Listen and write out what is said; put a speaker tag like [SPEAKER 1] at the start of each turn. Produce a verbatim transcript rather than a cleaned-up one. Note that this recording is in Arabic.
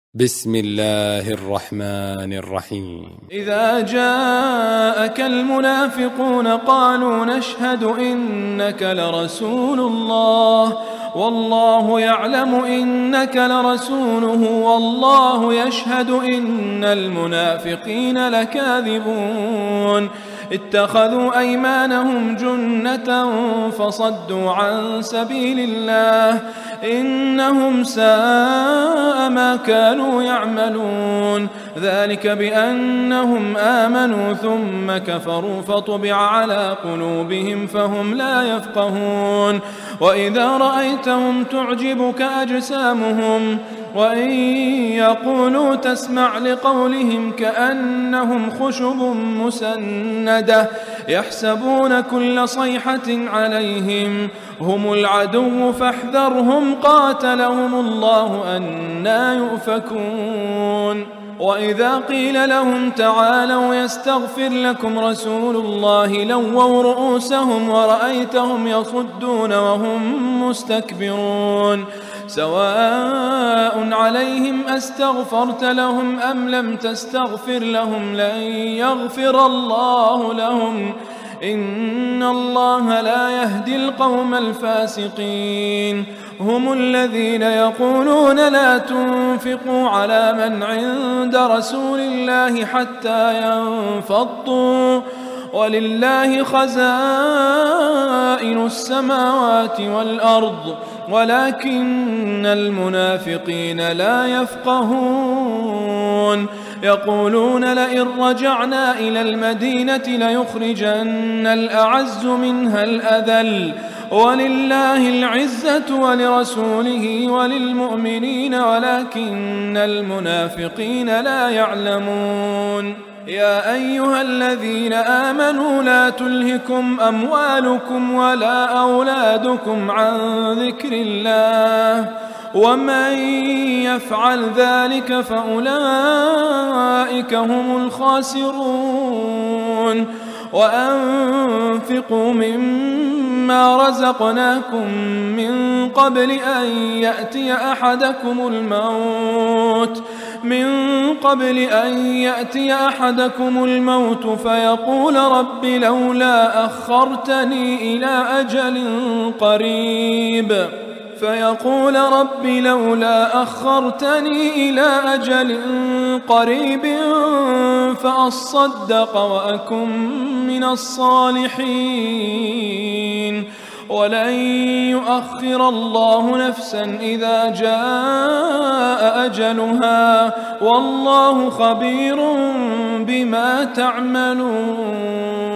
[SPEAKER 1] بسم الله الرحمن الرحيم.
[SPEAKER 2] إذا جاءك المنافقون قالوا نشهد إنك لرسول الله والله يعلم إنك لرسوله والله يشهد إن المنافقين لكاذبون اتخذوا أيمانهم جنة فصدوا عن سبيل الله إنهم ساء ما كانوا يعملون ذلك بأنهم آمنوا ثم كفروا فطبع على قلوبهم فهم لا يفقهون وإذا رأيتهم تعجبك أجسامهم وإن يقولوا تسمع لقولهم كأنهم خشب مسندة يحسبون كل صيحة عليهم هم العدو فاحذرهم قاتلهم الله أنى يؤفكون وإذا قيل لهم تعالوا يستغفر لكم رسول الله لووا رؤوسهم ورأيتهم يصدون وهم مستكبرون سواء عليهم أستغفرت لهم أم لم تستغفر لهم لن يغفر الله لهم إن الله لا يهدي القوم الفاسقين هم الذين يقولون لا تنفقوا على من عند رسول الله حتى ينفضوا ولله خزائن السماوات والأرض ولكن المنافقين لا يفقهون يقولون لئن رجعنا إلى المدينة ليخرجن الأعز منها الأذل ولله العزة ولرسوله وللمؤمنين ولكن المنافقين لا يعلمون يا أيها الذين آمنوا لا تلهكم أموالكم ولا أولادكم عن ذكر الله ومن يفعل ذلك فأولئك هم الخاسرون وأنفقوا مما رزقناكم من قبل أن يأتي أحدكم الموت من قبل أن يأتي أحدكم الموت فيقول رب لولا أخرتني إلى أجل قريب فيقول رب لولا أخرتني إلى أجل قريب فأصدق وأكن من الصالحين ولن يؤخر الله نفسا إذا جاء أجلها والله خبير بما تعملون.